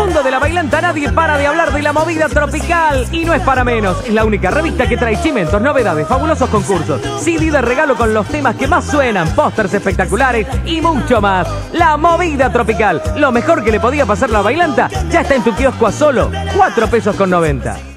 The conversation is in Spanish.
mundo de la bailanta nadie para de hablar de la movida tropical. Y no es para menos, es la única revista que trae chimentos, novedades, fabulosos concursos, CD de regalo con los temas que más suenan, pósters espectaculares y mucho más. La movida tropical, lo mejor que le podía pasar la bailanta, ya está en tu kiosco a solo 4,90 pesos.